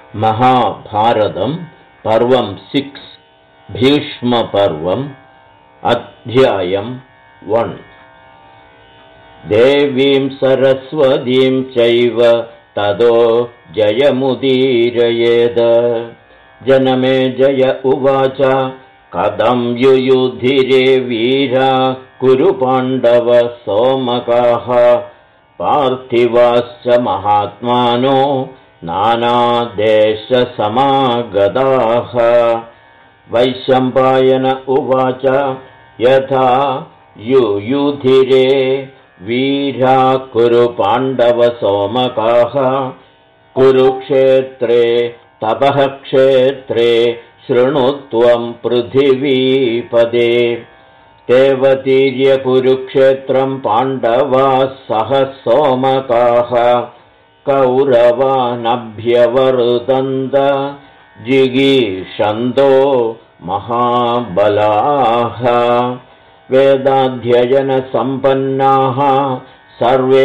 महाभारतं पर्वं 6 भीष्मपर्वम् अध्यायं 1 देवीं सरस्वतीं चैव ततो जयमुदीरयेद। जनमे जय उवाच कथं युयुधिरे वीरा कुरु पाण्डव सोमकाः पार्थिवाश्च महात्मानो नानादेशसमागताः। वैशम्पायन उवाच यथा युयुधिरे वीरा कुरु पाण्डव सोमकाः कुरुक्षेत्रे तपः क्षेत्रे शृणु त्वं पृथिवीपदे। तेवतीर्य कुरुक्षेत्रं पाण्डवाः सह सोमकाः कौरवानभ्यवर्तन्त जिगीषन्तो महाबलाः। वेदाध्ययनसम्पन्नाः सर्वे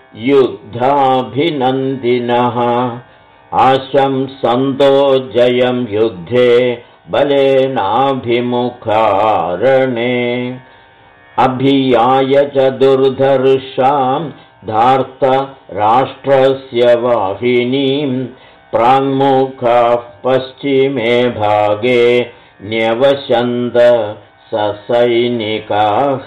युद्धाभिनन्दिनः आशंसन्तो जयं युद्धे बलेनाभिमुखारणे। अभियाय च दुर्धर्षां धार्तराष्ट्रस्य वाहिनीं प्राङ्मुखाः पश्चिमे भागे न्यवशन्त ससैनिकाः।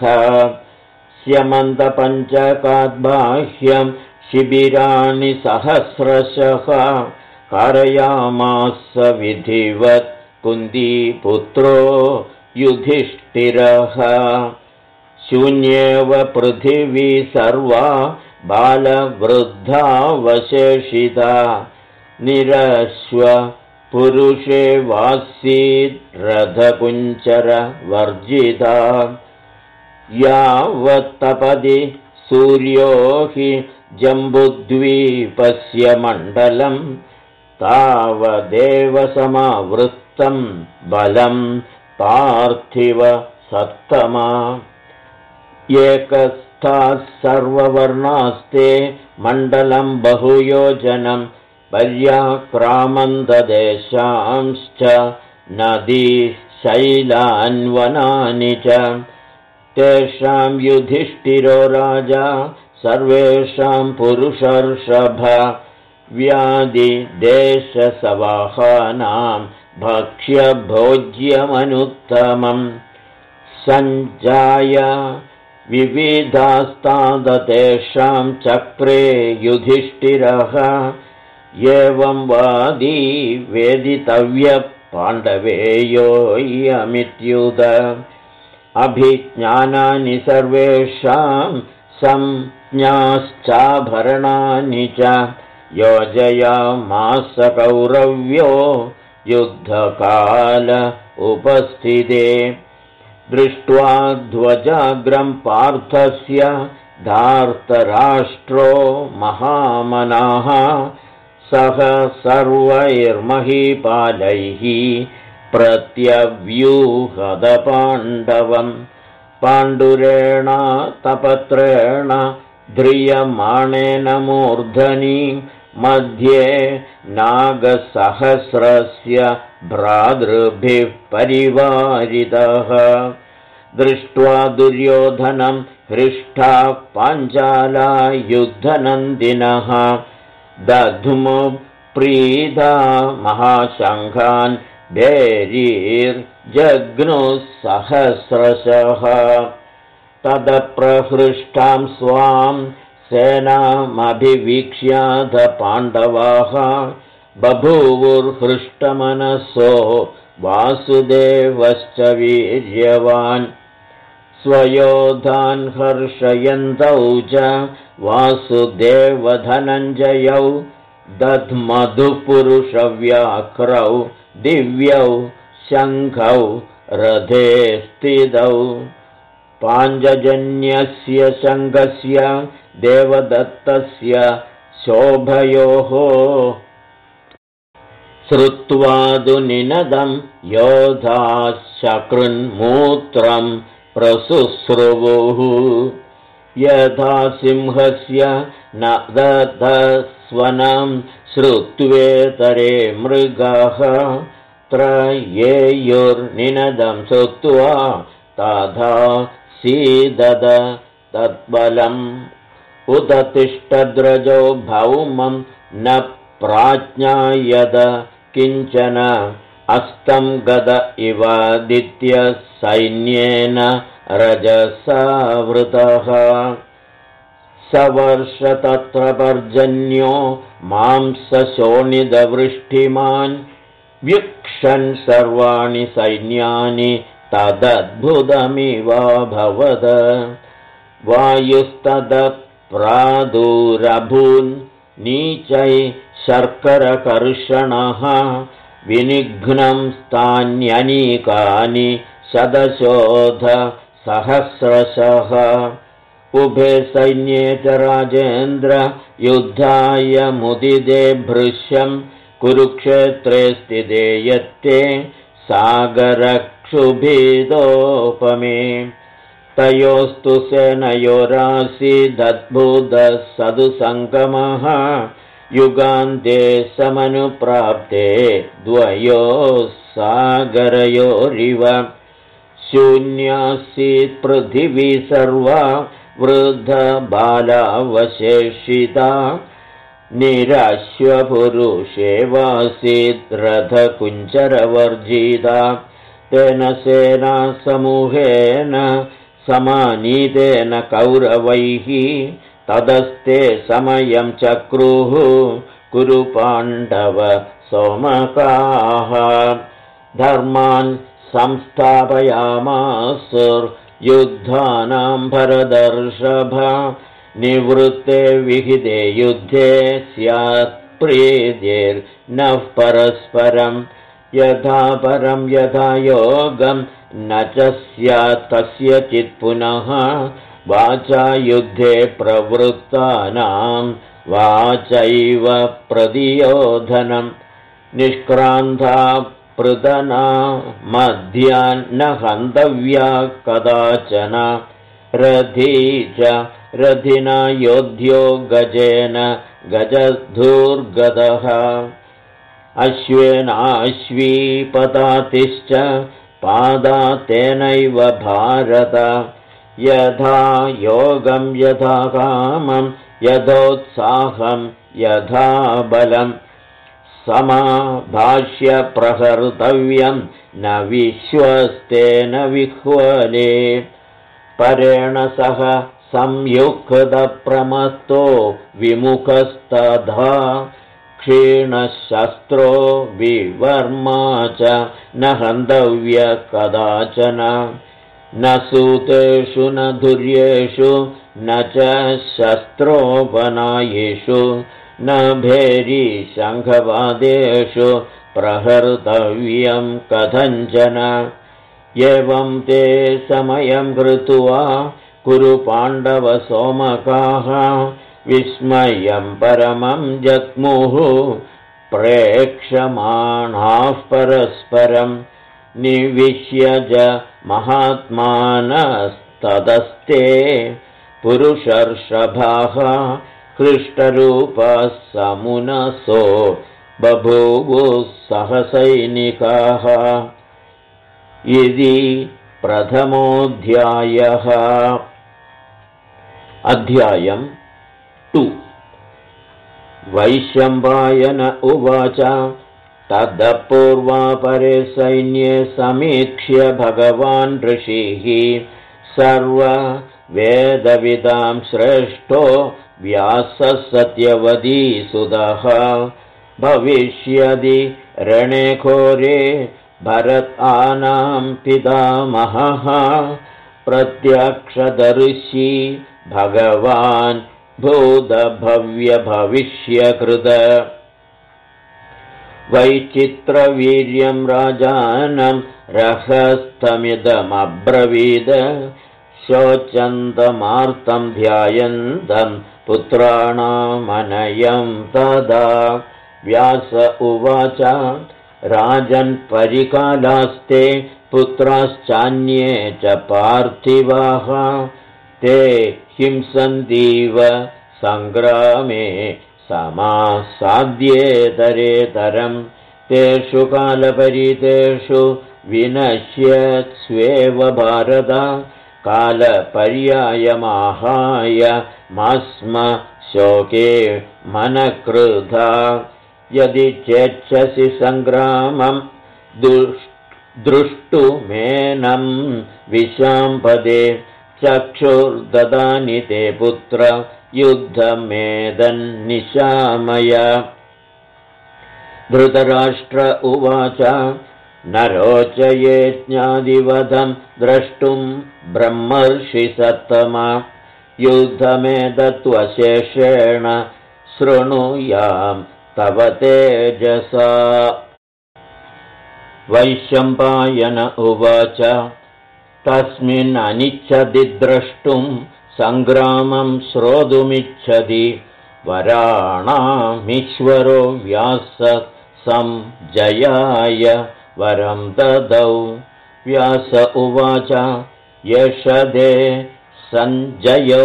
स्यमन्तपञ्चकाद्बाह्यं शिबिराणि सहस्रशः कारयामास विधिवत् कुन्तीपुत्रो युधिष्ठिरः। शून्येव पृथिवी सर्वा बालवृद्धावशेषिता निरश्व पुरुषे वासीद् रथकुञ्चरवर्जिता। यावत्तपदि सूर्यो हि जम्बुद्वीपस्य मण्डलं तावदेव समावृत्तं बलं पार्थिव सत्तमा। एकस्थाः सर्ववर्णास्ते मण्डलं बहुयोजनं पर्याक्रामन्तदेशांश्च नदीशैलान्वनानि च। तेषां युधिष्ठिरो राजा सर्वेषां पुरुषर्षभ व्याधिदेशसवाहानां भक्ष्यभोज्यमनुत्तमम्। सञ्जाय विविधास्तादतेषां चक्रे युधिष्ठिरः एवं वादी वेदितव्य पाण्डवेयोऽयमित्युत। अभिज्ञानानि सर्वेषां संज्ञाश्चाभरणानि च योजयामास कौरव्यो युद्धकाल उपस्थिते। दृष्ट्वा ध्वजाग्रं पार्थस्य धार्तराष्ट्रो महामनाः सह सर्वैर्महीपालैः प्रत्यव्यूहदपाण्डवम्। पाण्डुरेण तपत्रेण ध्रियमाणेन मूर्धनि मध्ये नागसहस्रस्य भ्रातृभिः परिवारितः। दृष्ट्वा दुर्योधनं हृष्टाः पाञ्चाला युद्धनन्दिनः दध्मुः प्रीता महाशङ्खान् भैरीर्जघ्नुः सहस्रशः। तदप्रहृष्टां स्वां सेनामभिवीक्ष्याथ पाण्डवाः बभूवुर्हृष्टमनसो वासुदेवश्च वीर्यवान्। स्वयोधान् हर्षयन्तौ च वासुदेवधनञ्जयौ दध्मधुपुरुषव्याघ्रौ दिव्यौ शङ्खौ रथे स्थितौ। पाञ्चजन्यस्य शङ्खस्य देवदत्तस्य शोभयोः श्रुत्वादुनिनदं योधाशकृन्मूत्रं प्रसुश्रुवुः। यथा सिंहस्य न दधः स्वनं श्रुत्वेतरे मृगाः त्रयेयुर्निनदं श्रुत्वा तथा सीदद तत्बलम् उदतिष्ठद्रजो भौमं न प्राज्ञायद किञ्चन अस्तं गद इवादित्य सैन्येन रजसावृतः सवर्ष तत्र पर्जन्यो मांसशोणितवृष्टिमान् वीक्षन् सर्वाणि सैन्यानि तदद्भुतमिवाभवद वायुस्तदप्रादुरभून् नीचै शर्करकर्षणः विनिघ्नं स्थान्यनीकानि शतशोध सहस्रशः उभे सैन्ये च राजेन्द्र युद्धाय मुदिते भृश्यं कुरुक्षेत्रे स्थिते यत्ते सागरक्षुभिदोपमे तयोस्तु सेनयोरासीदद्भुतः सदुसङ्गमः युगान्ते समनुप्राप्ते द्वयोः सागरयोरिव शून्यासीत् पृथिवी सर्वा वृद्धबालावशेषिता निराश्वपुरुषेवासीत् रथकुञ्जरवर्जिता तेन सेना समूहेन समानीतेन कौरवैः तदस्ते समयं चक्रुः कुरु पाण्डव सोमकाः धर्मान् संस्थापयामासुर्युद्धानां भरदर्षभ निवृत्ते विहिते युद्धे स्यात् प्रीतिर्नः परस्परं यथा परं यथा योगं न च स्यात् कस्यचित् पुनः वाचा युद्धे प्रवृत्तानां वाचैव प्रतियोधनं निष्क्रान्ता पृतना मध्यान्न हन्तव्या कदाचन रथी च रथिना योध्यो गजेन गजधूर्गतः अश्वेनाश्वी पदातिश्च पादा तेनैव भारत यथा योगं यथा कामं यथोत्साहं यथा बलं समाभाष्य प्रहर्तव्यं न विश्वस्तेन विह्वले परेण सह संयुक्तप्रमत्तो विमुखस्तथा क्षीणशस्त्रो विवर्मा च न हन्तव्य कदाचन न सूतेषु न धुर्येषु न च शस्त्रोपनायेषु न भेरी शङ्खवादेषु प्रहर्तव्यं कथञ्चन एवं ते समयं कृत्वा कुरु पाण्डव सोमकाः विस्मयं परमं जग्मुः प्रेक्षमाणाः परस्परं निविश्य च महात्मानस्तदस्ते पुरुषर्षभाः हृष्टरूपाः समुनसो बभूवुः सहसैनिकाः इति प्रथमोऽध्यायः। अध्यायं 2। वैशम्पायन उवाच तदपूर्वापरे सैन्ये समीक्ष्य भगवान् ऋषिः सर्ववेदविदां श्रेष्ठो व्यासः सत्यवतीसुतः भविष्यदि रणे घोरे भरतानां पितामहः प्रत्यक्षदर्शी भगवान् भूतभव्यभविष्यकृत वैचित्रवीर्यं राजानं रहस्तमिदमब्रवीद शोचन्तमार्तं ध्यायन्तं पुत्राणामनयं तदा व्यास उवाच राजन् परिकालास्ते पुत्राश्चान्ये च पार्थिवाः ते हिंसन्तीव सङ्ग्रामे समासाद्येतरेतरम् तेषु कालपरीतेषु विनश्यत्स्वेव भारत कालपर्यायमाहाय मास्म शोके मनकृधा यदि चेच्छसि सङ्ग्रामं द्रष्टुमेनं विशाम्पदे चक्षुर्ददानि ते पुत्र युद्धमेदन्निशामय धृतराष्ट्र उवाच न रोचये ज्ञादिवधं द्रष्टुं ब्रह्मर्षिसत्तमा युद्धमेतत्त्वशेषेण शृणुयां तव तेजसा वैशम्पायन उवाच तस्मिन्ननिच्छति द्रष्टुं सङ्ग्रामं श्रोतुमिच्छति वराणामीश्वरो व्यास संजयाय वरं ददौ व्यास उवाच यशदे सञ्जयो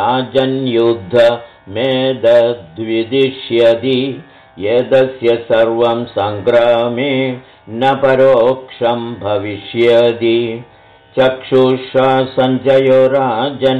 राजन्युद्धमेतद्विदिष्यति यदस्य सर्वं सङ्ग्रामे न परोक्षं भविष्यति चक्षुषा सञ्जयो राजन्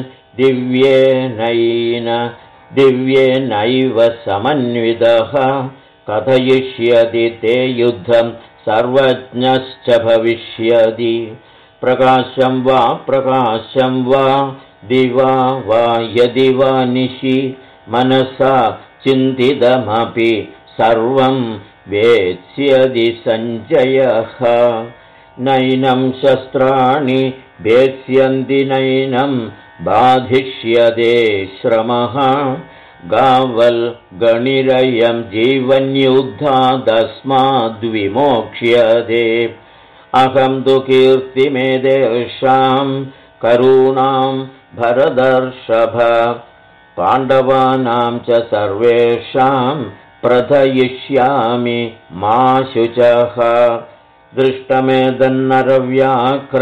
दिव्येनैव समन्वितः कथयिष्यति ते युद्धं सर्वज्ञश्च भविष्यति प्रकाशं वा दिवा वा यदि वा निशि मनसा चिन्तितमपि सर्वं वेत्स्यति सञ्जयः नैनं शस्त्राणि वेत्स्यन्ति नैनं बाधिष्यते श्रमः गावल्गणिरयं जीवन्युद्धादस्माद्विमोक्ष्यते अहं तु कीर्तिमेतेषां करूणां भरतर्षभ पाण्डवानां च सर्वेषां प्रथयिष्यामि मा शुचः दृष्टमेतन्नरव्याघ्र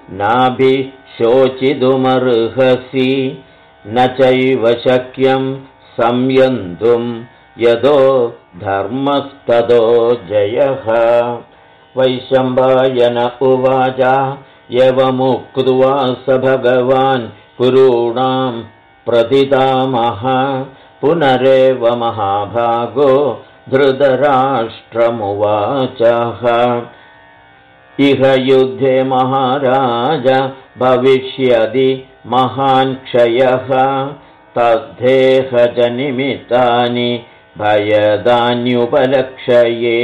नाभिशोचितुमर्हसि न चैव शक्यं संयन्तुं यतो धर्मस्ततो जयः वैशम्पायन उवाच एवमुक्त्वा स भगवान् कुरूणां प्रथितामः पुनरेव महाभागो धृतराष्ट्रमुवाचः इह युद्धे महाराज भविष्यति महान् क्षयः तद्धेहजनिमित्तानि भयदान्युपलक्षये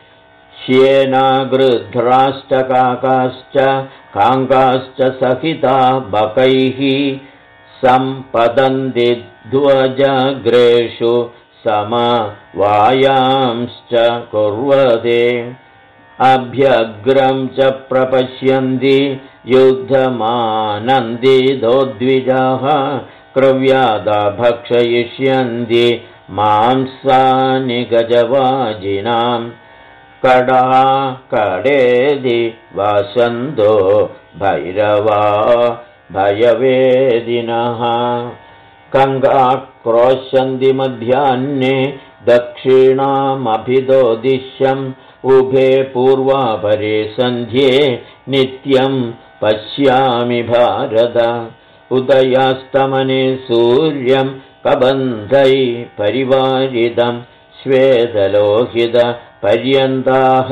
श्येनागृध्राश्च काकाश्च काङ्गाश्च सहिता बकैः सम्पतन्ति ध्वजग्रेषु समवायांश्च कुर्वते अभ्यग्रं च प्रपश्यन्ति युद्धमानन्दितो द्विजाः क्रव्यादा भक्षयिष्यन्ति मांसानि गजवाजिनां कडा कडेदि वासन्तो भैरवा भयवेदिनः कङ्गाक्रोशन्ति मध्याह्ने दक्षिणामभितो दिश्यम् उभे पूर्वापरे सन्ध्ये नित्यं पश्यामि भारत उदयास्तमने सूर्यं कबन्धै परिवारितं श्वेतलोहितपर्यन्ताः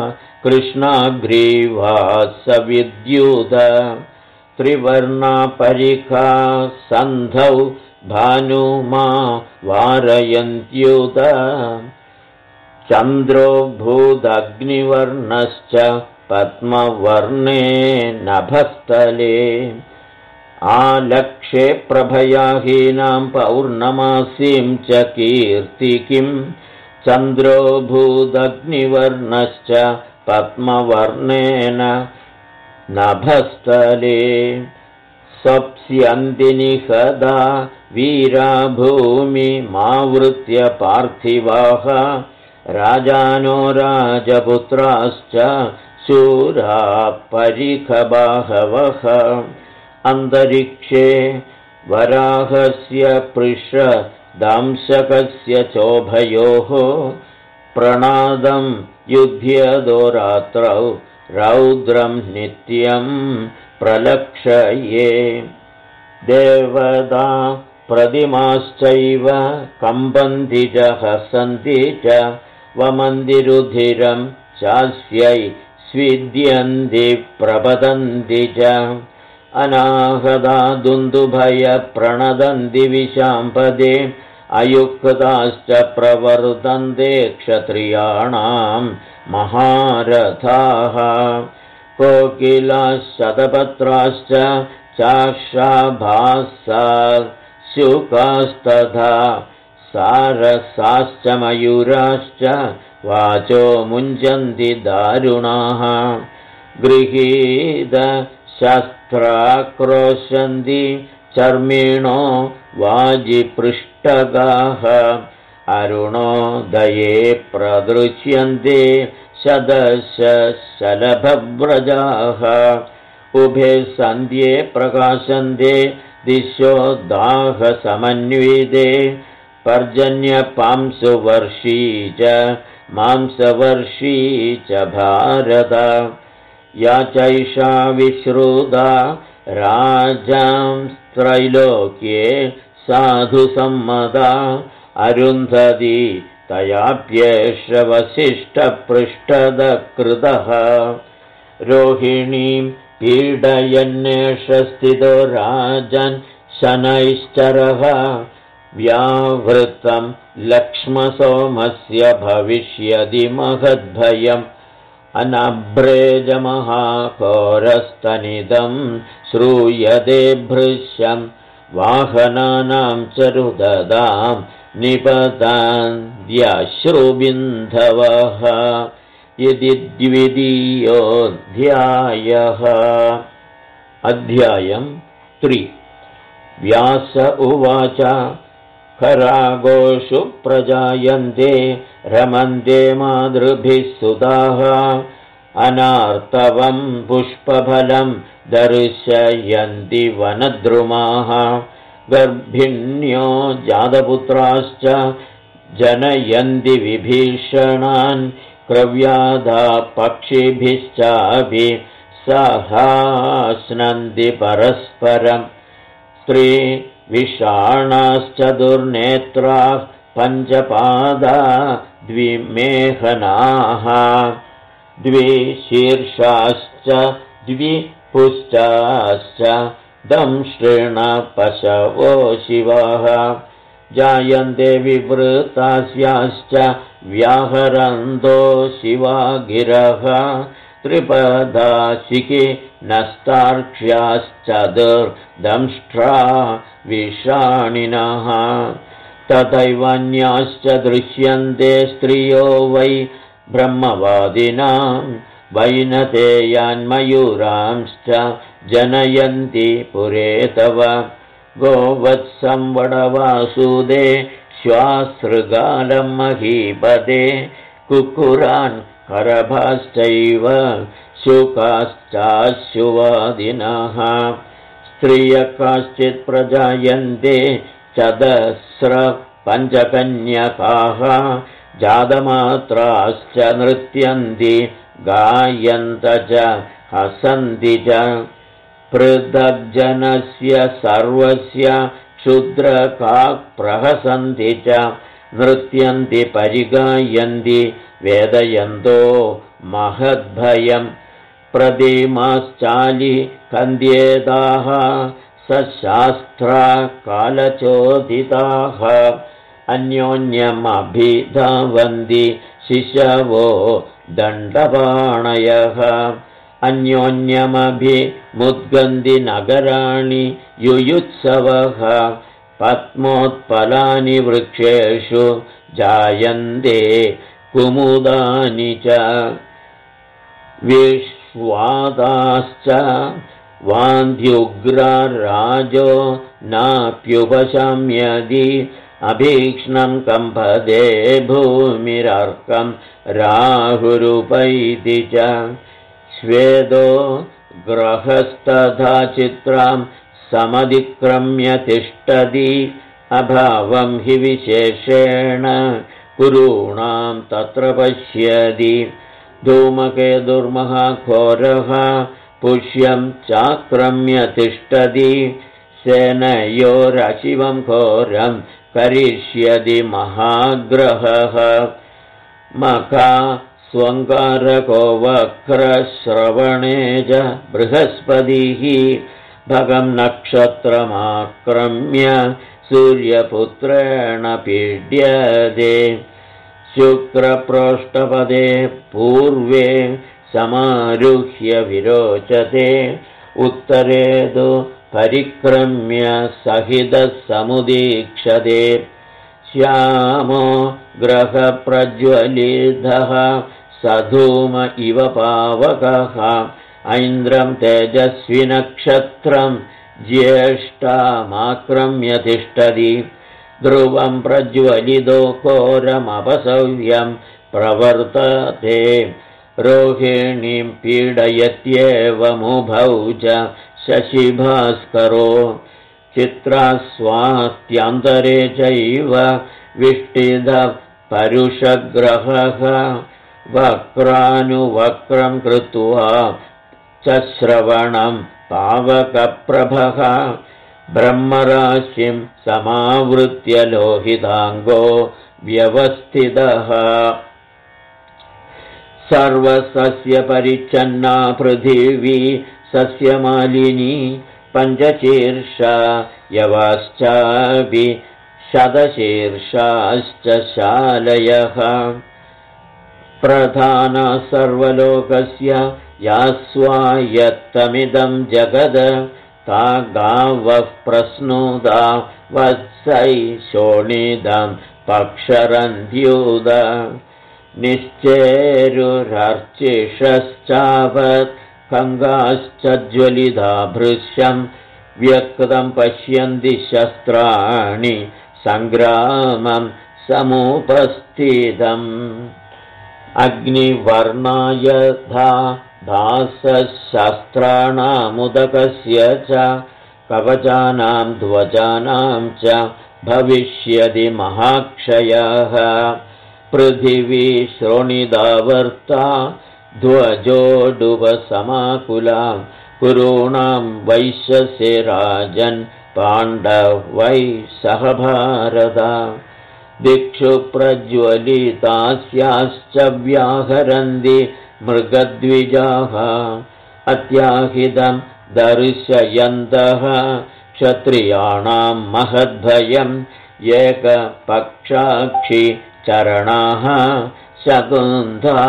कृष्णाग्रीवासविद्युत त्रिवर्णापरिखा सन्धौ भानुमा वारयन्त्युत चन्द्रो भूदग्निवर्णश्च पद्मवर्णे नभस्थले आलक्षे प्रभयाहीनां पौर्णमासीं च कीर्तिकिं चन्द्रो भूदग्निवर्णश्च पद्मवर्णेन नभस्थले स्वप्स्यन्ति निहदा वीरा भूमिमावृत्य पार्थिवाः राजानो राजपुत्राश्च शूरा परिखबाहवः अन्तरिक्षे वराहस्य दांशकस्य चोभयोः प्रणादं युध्यदो रात्रौ रौद्रं नित्यं प्रलक्षये देवता प्रतिमाश्चैव कम्पन्ति च हसन्ति च वमन्ति रुधिरं चास्यै स्विद्यन्ति प्रपतन्ति च अनाहदा दुन्दुभयप्रणदन्ति विशाम्पदे अयुक्ताश्च प्रवर्तन्ते क्षत्रियाणां महारथाः कोकिलाः शतपत्राश्च चाशाभासा शुकास्तथा सारसाश्च मयूराश्च वाचो मुञ्चन्ति दारुणाः गृहीतशस्त्राक्रोशन्ति चर्मिणो वाजिपृष्ठगाः अरुणोदये प्रदृश्यन्ते शलभव्रजाः उभे सन्ध्ये प्रकाशन्ते दिशो दाहसमन्विते पर्जन्यपांसुवर्षी च मांसवर्षी च भारत या चैषा विश्रुता राजांस्त्रैलोक्ये साधुसम्मता अरुन्धती तयाप्येष वसिष्ठपृष्ठदकृतः रोहिणीं पीडयन्नेष स्थितो राजन् शनैश्चरः व्यावृतं लक्ष्मसोमस्य भविष्यति महद्भयम् अनभ्रेजमहाघोरस्तनिदं श्रूयते भृश्यं वाहनानां च रुददां निपतान्द्यश्रुबिन्धवः इति द्वितीयोऽध्यायः। अध्यायं 3। व्यास उवाच खरागोषु प्रजायन्ते रमन्ते मातृभिः सुताः अनार्तवं पुष्पफलं दर्शयन्ति वनद्रुमाः गर्भिण्यो जातपुत्राश्च जनयन्ति विभीषणान् क्रव्याधा पक्षिभिश्चापि सहास्नन्ति परस्परम् स्त्रीविषाणाश्च दुर्नेत्राः पञ्चपादा द्विमेहनाः द्विशीर्षाश्च द्विपुश्चाश्च दंष्ट्रिणपशवो शिवाः जायन्ते विवृतास्याश्च व्याहरन्तो शिवा गिरः त्रिपदाशिखि नस्तार्क्ष्याश्चतुर्दंष्ट्रा विषाणिनः तथैवान्याश्च दृश्यन्ते स्त्रियो वै ब्रह्मवादिनां वैनतेयान्मयूरांश्च जनयन्ति पुरे तव गोवत्सं वडवासुदे श्वासृगालं महीपदे कुक्कुरान् करभाश्चैव शुकाश्चाशुवादिनः स्त्रियः काश्चित् प्रजायन्ते चतस्र पञ्चकन्यकाः जातमात्राश्च नृत्यन्ति गायन्त च हसन्ति च पृथग्जनस्य सर्वस्य क्षुद्रकाः प्रहसन्ति च नृत्यन्ति परिगायन्ति वेदयन्तो महद्भयम् प्रतीमाश्चालि कन्द्येताः सशास्त्रा कालचोदिताः अन्योन्यमभिधावन्ति शिशवो दण्डपाणयः अन्योन्यमभिमुद्गन्ति नगराणि युयुत्सवः पद्मोत्पलानि वृक्षेषु जायन्ते कुमुदानि च विश्वादाश्च वान्ध्युग्रराजो नाप्युपशम्यति अभीक्ष्णं कम्पदे भूमिरर्कं राहुरुपैति च श्वेदो ग्रहस्तथा चित्रां समधिक्रम्य तिष्ठति अभावं हि विशेषेण कुरूणां तत्र पश्यति धूमकेतुर्महाघोरः पुष्यं चाक्रम्य तिष्ठति सेनयोरशिवं घोरं करिष्यति महाग्रहः मखा स्वङ्कारको वक्रश्रवणे च बृहस्पतिः भगं नक्षत्रमाक्रम्य सूर्यपुत्रेण पीड्यते शुक्रप्रोष्ठपदे पूर्वे समारुह्य विरोचते उत्तरे तु परिक्रम्य सहितः समुदीक्षते श्यामो ग्रहप्रज्वलितः सधूम इव पावकः ऐन्द्रं तेजस्विनक्षत्रं ज्येष्ठामाक्रम्य तिष्ठति ध्रुवं प्रज्वलितो घोरमपसव्यं प्रवर्तते रोहिणीं पीडयत्येवमुभौ च शशिभास्करो चित्रास्वात्यान्तरे चैव विष्टितः परुषग्रहः वक्रानुवक्रं कृत्वा च श्रवणं पावकप्रभः ब्रह्मराशिं समावृत्य लोहिताङ्गो व्यवस्थितः सर्वसस्यपरिच्छन्ना पृथिवी सस्यमालिनी पञ्चशीर्षा यवाश्चापि शतशीर्षाश्च शालयः प्रधाना सर्वलोकस्य यास्वायत्तमिदं जगद ता गावः प्रस्नुता वत्सै शोणिदं पक्षरन्ध्युद निश्चेरुरर्चिषश्चावत् खङ्गाश्च ज्वलिता भृश्यं व्यक्तं पश्यन्ति शस्त्राणि सङ्ग्रामं समुपस्थितम् अग्निवर्णायथा दासशस्त्राणामुदकस्य च कवचानां ध्वजानां च भविष्यति महाक्षयः पृथिवी श्रोणिदावर्ता ध्वजोडुपसमाकुला कुरूणां वैश्यसे राजन् पाण्डवै सह भारत दिक्षु प्रज्वलितास्याश्च व्याहरन्ति मृगद्विजाः अत्याहितं दर्शयन्तः क्षत्रियाणां महद्भयम् एकपक्षाक्षि चरणाः शकुन्धा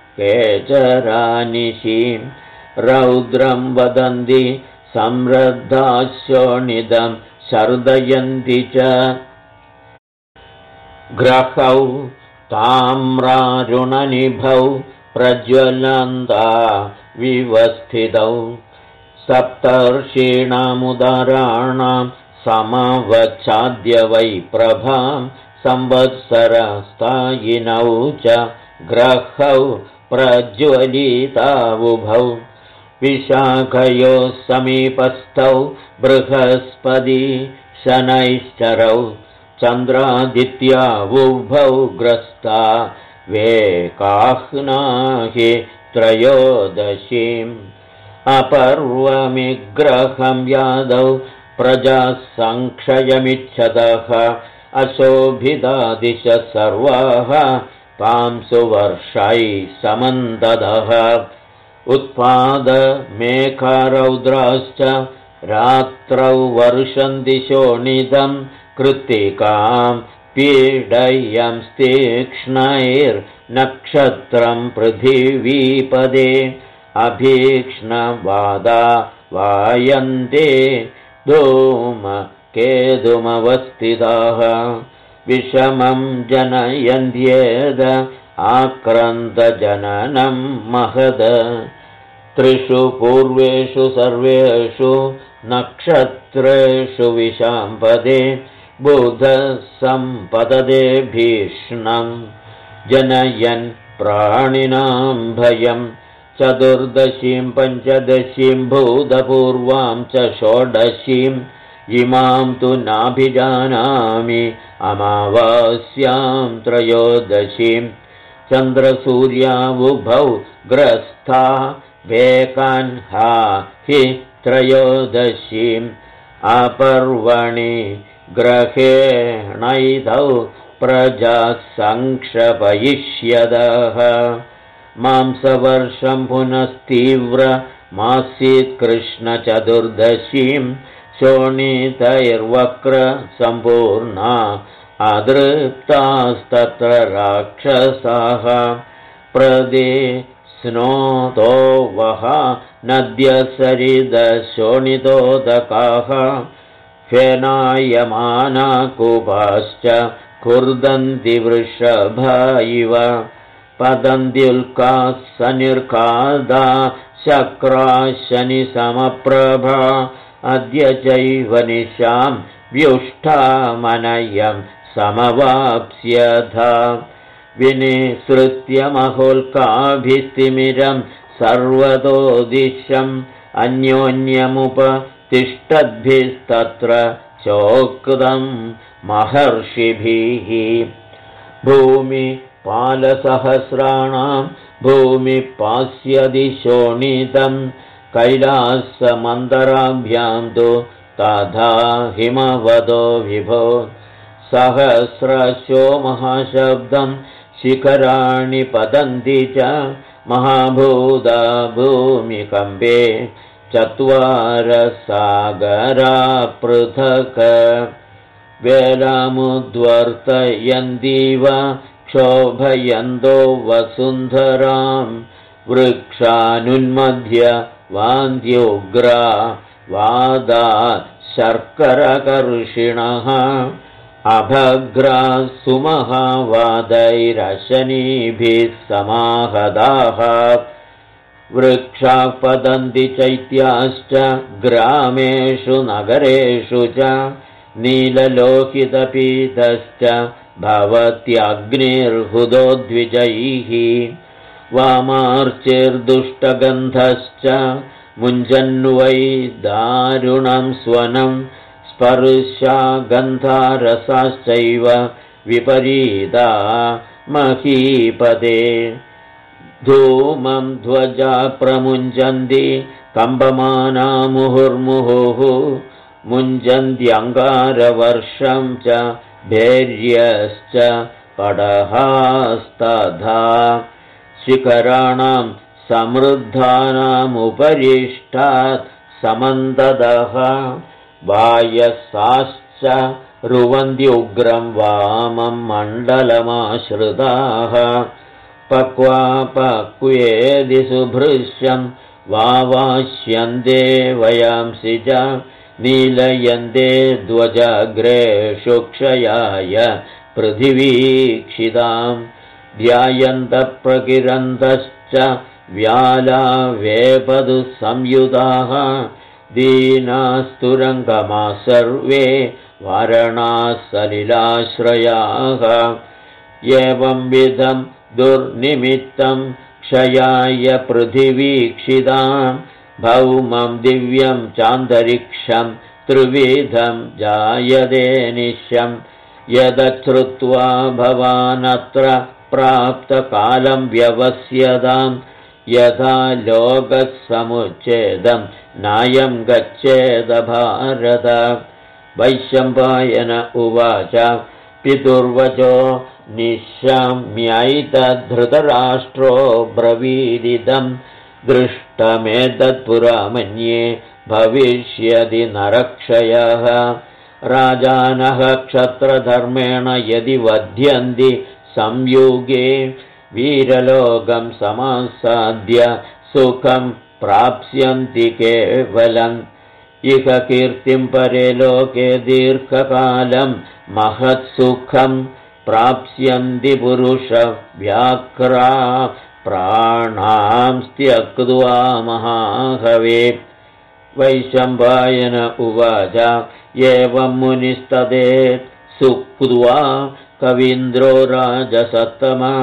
केचरानिशीं रौद्रं वदन्ति संरद्धाशोणिदं शर्दयन्ति च ग्रहौ ताम्रारुणनिभौ प्रज्वलन्ता विवस्थितौ सप्तर्षीणामुदाराणां समवच्छाद्य वै प्रभां संवत्सरस्थायिनौ च ग्रहौ प्रज्वलितावुभौ विशाखयोः समीपस्थौ बृहस्पति शनैश्चरौ चन्द्रादित्यावुभौ ग्रस्ता वेकाह्नाहि त्रयोदशीम् अपर्वमिग्रहं यादौ प्रजासङ्क्षयमिच्छतः अशोभितादिश सर्वाः पांसुवर्षैः समन्ततः उत्पादमेघरौद्राश्च रात्रौ वर्षन्ति शोणितं कृत्तिकां पीडयं तीक्ष्णैर्नक्षत्रं पृथिवीपदे अभीक्ष्णवादा वायन्ते धूमकेतुमवस्थिताः विषमं जनयन्त्येद आक्रन्तजननं महद त्रिषु पूर्वेषु सर्वेषु नक्षत्रेषु विशाम्पदे बुधः सम्पददे भीष्णं जनयन् प्राणिनां भयम् चतुर्दशीं पञ्चदशीं भूतपूर्वां च षोडशीं इमां तु नाभिजानामि अमावास्यां त्रयोदशीं चन्द्रसूर्यावुभौ ग्रस्था वेकान्हा हि त्रयोदशीम् अपर्वणि ग्रहेणैधौ प्रजाः संक्षपयिष्यदः मांसवर्षं पुनस्तीव्रमासीत् कृष्णचतुर्दशीं शोणितैर्वक्रसम्पूर्णा अदृप्तास्तत्र राक्षसाः स्नोतो वः नद्यसरिदशोणितोदकाः फेनायमानाकुपाश्च कुर्दन्ति वृषभ इव पतन्त्युल्काः सनिर्कादा शक्राशनिसमप्रभा अद्य चैव निशां व्युष्ठामनयं समवाप्स्यथा विनिसृत्य महोल्काभिस्तिमिरं सर्वतो दिशम् अन्योन्यमुपतिष्ठद्भिस्तत्र चोक्तं महर्षिभिः भूमिपालसहस्राणां भूमिपास्यदि शोणितं कैलासमन्तराभ्यां तु तथा हिमवदो विभो सहस्रशो महाशब्दं शिखराणि पतन्ति च महाभूता भूमिकम्पे चत्वारसागरा पृथक् वेलामुद्वर्तयन्तीव क्षोभयन्तो वसुन्धरां वृक्षानुन्मध्य वान्त्युग्रा वादा शर्करकर्षिणः अभग्राः सुमहावादैरशनीभिः समाहदाः वृक्षाः पतन्ति चैत्याश्च ग्रामेषु नगरेषु च नीललोहितपीतश्च भवत्यग्निर्हुदोद्विजैः वामार्चिर्दुष्टगन्धश्च मुञ्जन्वै दारुणं स्वनं स्पर्शा गन्धारसाश्चैव विपरीता महीपदे धूमं ध्वजा प्रमुञ्जन्ति कम्पमाना मुहुर्मुहुः मुञ्जन्त्यङ्गारवर्षं च भैर्यश्च पडहास्तथा शिखराणां समृद्धानामुपरिष्टात् समन्ततः वायसाश्च रुवन्त्युग्रं वामं मण्डलमाश्रिताः पक्वेदि सुभृश्यं वावाश्यन्ते वयांसि च नीलयन्ते ध्वजाग्रेषु क्षयाय पृथिवीक्षितां ध्यायन्तः प्रकिरन्तश्च व्याला वेपदु संयुताः दीनास्तुरङ्गमा सर्वे वारणासलिलाश्रयाः एवंविधं दुर्निमित्तं क्षयाय पृथिवीक्षितां भौमं दिव्यं चान्तरिक्षं त्रिविधं जायते निश्यं यदश्रुत्वा भवानत्र प्राप्तकालं व्यवस्यतां यथा लोकसमुच्छेदं नायं गच्छेद भारत वैशम्पायन उवाच पितुर्वचो निशम्यैतद्धृतराष्ट्रो ब्रवीदिदं दृष्टमेतत्पुरा मन्ये भविष्यति नरक्षयः राजानः क्षत्रधर्मेण यदि वध्यन्ति संयुगे वीरलोकं समासाद्य सुखं प्राप्स्यन्ति केवलम् इह कीर्तिं परे लोके दीर्घकालं महत्सुखं प्राप्स्यन्ति पुरुषव्याघ्रा प्राणां त्यक्त्वा महाहवे वैशम्पायन उवाच एवं मुनिस्तदेत् सुक्त्वा कवीन्द्रो राजसत्तमा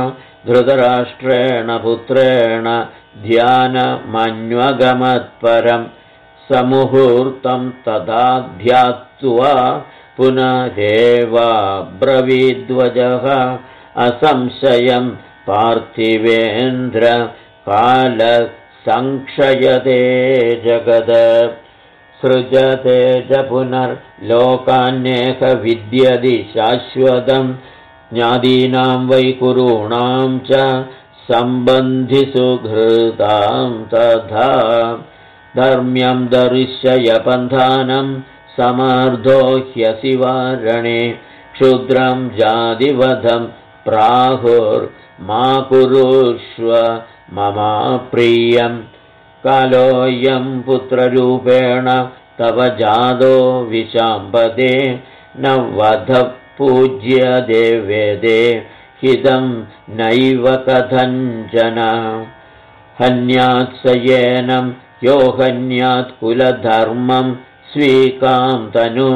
धृतराष्ट्रेण पुत्रेण ध्यानमन्वगमत्परं समुहूर्तं तथा ध्यात्वा पुनरेवाब्रवीद्वजः असंशयं पार्थिवेन्द्र कालसंक्षयते जगद सृजते च पुनर्लोकान्येकविद्यति शाश्वतं ज्ञादीनां वै कुरूणां च सम्बन्धिसुहृतां तथा धर्म्यं दर्शय पन्थानं समर्थो ह्यसिवारणे क्षुद्रं जातिवधं प्राहुर्मा कुरुष्व ममा प्रियं कालोऽयं पुत्ररूपेण तव जातो विशाम्पदे न वधः पूज्यते वेदे हितं नैव कथञ्चन हन्यात् स येनं यो हन्यात् कुलधर्मं स्वीकां तनु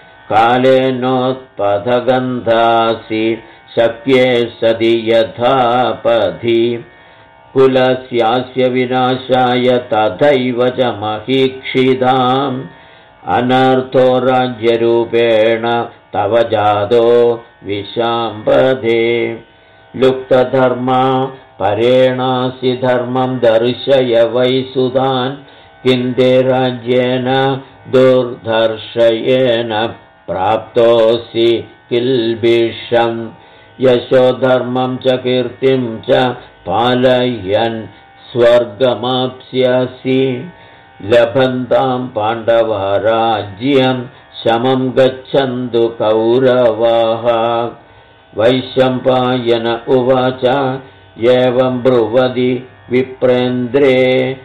कालेनोत्पथगन्धासि शक्ये सति यथापथि कुलस्यास्य विनाशाय तथैव च महीक्षिताम् अनर्थो राज्यरूपेण तव जातो विशाम्पदे लुप्तधर्मा परेणासि धर्मं दर्शय वै सुतान् किन्ते राज्येन दुर्धर्षयेन प्राप्तोऽसि किल्बिषं यशोधर्मं च कीर्तिं च पालयन् स्वर्गमाप्स्यसि लभन्तां पाण्डवराज्यं शमं गच्छन्तु कौरवाः वैशम्पायन उवाच एवं ब्रुवति विप्रेन्द्रे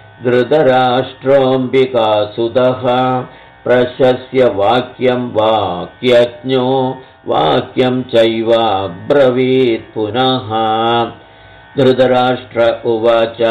धृतराष्ट्रोऽम्बिकासुतः प्रशस्य वाक्यं वाक्यज्ञो वाक्यं चैवाब्रवीत् पुनः धृतराष्ट्र उवाच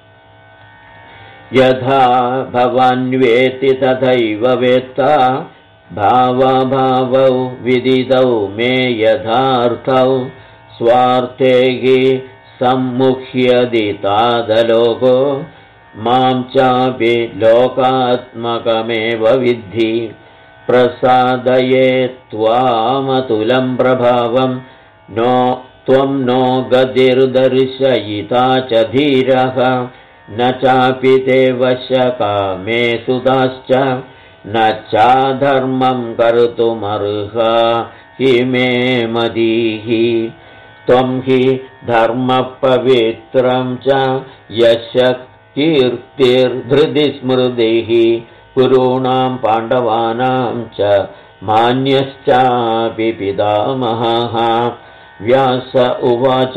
यथा भवान्वेति तथैव वेत्ता भावाभावौ विदितौ मे यथार्थौ स्वार्थे हि सम्मुह्यति तादलोको मां चापि लोकात्मकमेव विद्धि प्रसादये त्वामतुलं प्रभावं नो त्वं नो गतिर्दर्शयिता च धीरः न चापि ते वशकामे सुताश्च न चाधर्मं कर्तुमर्हा हि मे मदीः त्वं हि धर्मपवित्रं च यशः कीर्तिर्धृतिस्मृतिः कुरूणां पाण्डवानां च मान्यश्चापि पितामहः व्यास उवाच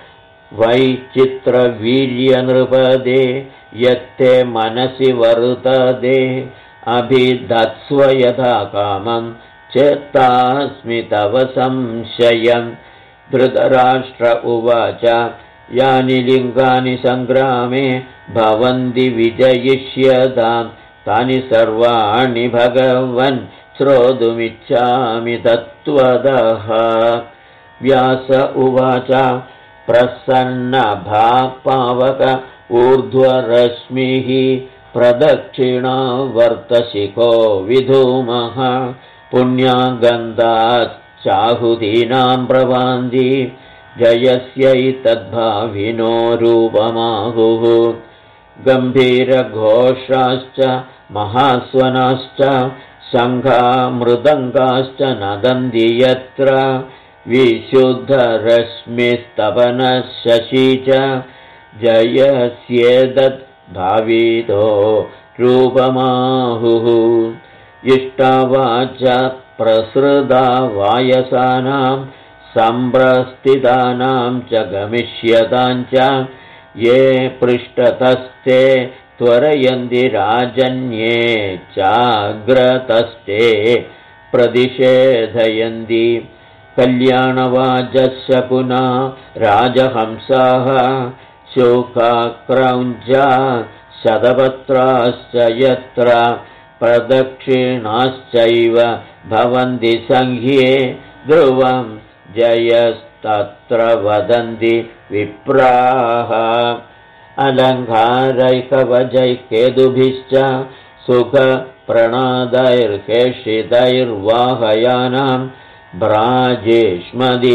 वैचित्रवीर्यनृपदे यत्ते मनसि वर्तते अभिधत्स्व यथा कामं चेत्तास्मि तव संशयं धृतराष्ट्र उवाच यानि लिङ्गानि सङ्ग्रामे भवन्ति विजयिष्यतां तानि सर्वाणि भगवन् श्रोतुमिच्छामि तत्त्वतः व्यास उवाच प्रसन्नभा पावक ऊर्ध्वरश्मिः प्रदक्षिणावर्तशिखो विधूमः पुण्यागन्धाश्चाहुतीनां प्रभान्ति जयस्यैतद्भाविनो रूपमाहुः गम्भीरघोषाश्च महास्वनाश्च शङ्खा मृदङ्गाश्च नदन्ति यत्र विशुद्धरश्मिस्तपनशशी च जयस्येतद् भावितो रूपमाहुः इष्टावाच प्रसृता वायसानां सम्प्रस्थितानां च गमिष्यतां च ये पृष्ठतस्ते त्वरयन्ति राजन्ये चाग्रतस्ते प्रतिषेधयन्ति कल्याणवाचः शकुना राजहंसाः शोकाक्रौञ्चा शतपत्राश्च यत्र प्रदक्षिणाश्चैव भवन्ति संह्ये ध्रुवं जयस्तत्र वदन्ति विप्राः अलङ्कारैकवचैः केतुभिश्च सुखप्रणादैर्हेषितैर्वाहयानां भ्राजेष्मदि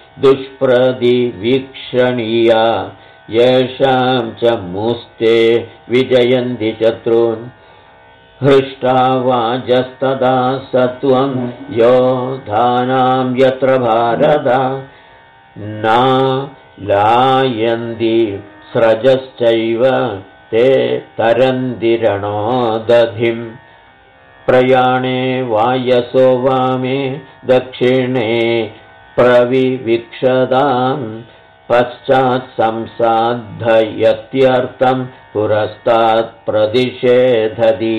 दुष्प्रदिवीक्षणीया येषां च मुस्ते विजयन्ति शत्रून् हृष्टा वाजस्तदा सत्वं योधानां यत्र भारत नालायन्ति स्रजश्चैव ते तरन्दिरणोदधिं प्रयाणे वायसो वामे दक्षिणे प्रविविक्षदां पश्चात् संसाद्धयत्यर्थं पुरस्तात् प्रतिषेधति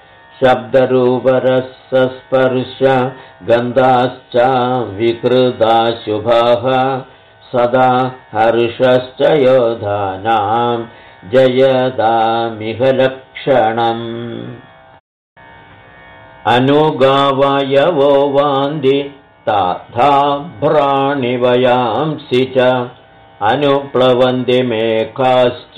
शब्दरूपरसस्पर्श गन्धाश्च विकृता शुभाः सदा हर्षश्च योधानां जयदामिह लक्षणम् अनुगावायवो वान्ति तथा भ्राणिवयांसि च अनुप्लवन्ति मेघाश्च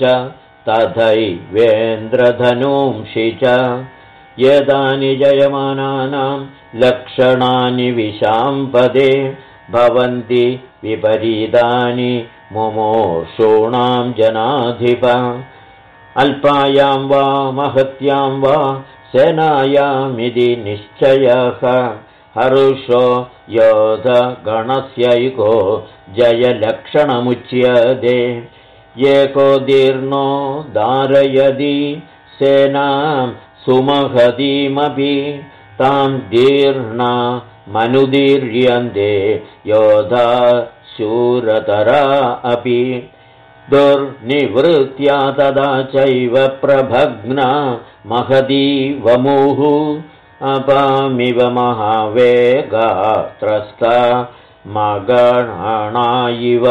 तथैवेन्द्रधनूंषि च एतानि जयमानानां लक्षणानि विशाम्पदे भवन्ति विपरीतानि मुमूर्षूणां जनाधिप अल्पायां वा महत्यां वा सेनायामिति निश्चयः हरुषो योधगणस्यैको जयलक्षणमुच्यते एको दीर्णो धारयति सेनां सुमहतीमपि तां दीर्णा मनुदीर्यन्ते योधा शूरतरा अपि दुर्निवृत्त्या तदा चैव प्रभग्ना महती वमुः अपामिव महावेगा त्रस्ता मगणा इव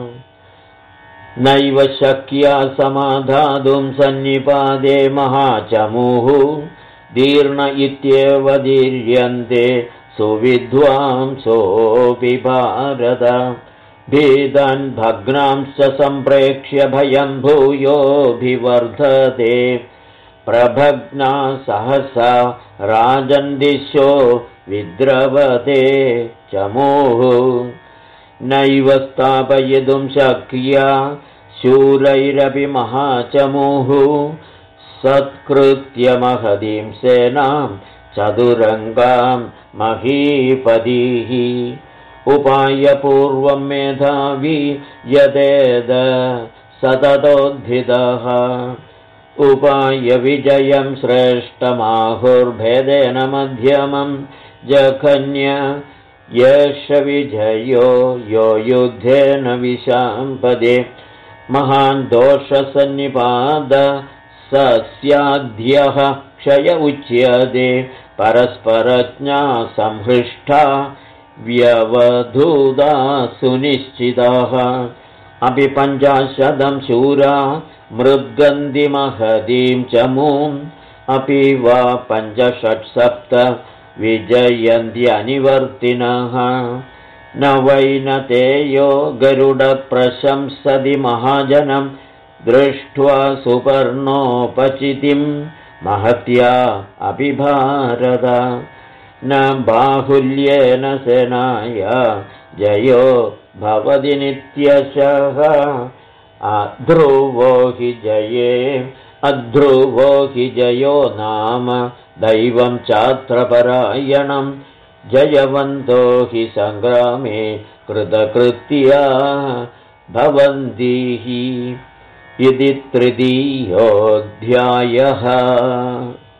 नैव शक्या समाधातुं सन्निपादे महाचमुः दीर्ण इत्येव दीर्यन्ते सुविद्वांसोऽपि भारत भीतान् भग्नांश्च सम्प्रेक्ष्य भयं भूयोऽभिवर्धते प्रभग्ना सहसा राजन्दिशो विद्रवते चमुः नैव स्थापयितुं शक्या शूरैरपि महाचमुः सत्कृत्य महतीं सेनां चतुरङ्गां महीपतिः उपायपूर्वं मेधावी यदेद सततोद्धितः उपायविजयं श्रेष्ठमाहुर्भेदेन मध्यमं जघन्य येष विजयो यो युद्धेन विशाम्पदे महान् दोषसन्निपाद सस्याद्यः क्षय उच्यते परस्परज्ञा संहृष्टा व्यवधूता सुनिश्चिताः अपि 50 शूरा मृद्गन्धिमहतीं चमूम् अपि वा 5-6-7 विजयन्त्यनिवर्तिनः न वैनतेयो गरुडप्रशंसति महाजनं दृष्ट्वा सुपर्णोपचितिं महत्या अपि भारत न बाहुल्येन सेनाया जयो भवति नित्यशः अध्रुवो हि जयो नाम दैवं चात्रपरायणं जयवन्तो हि सङ्ग्रामे कृतकृत्या भवन्ति इति 3र्थोऽध्यायः।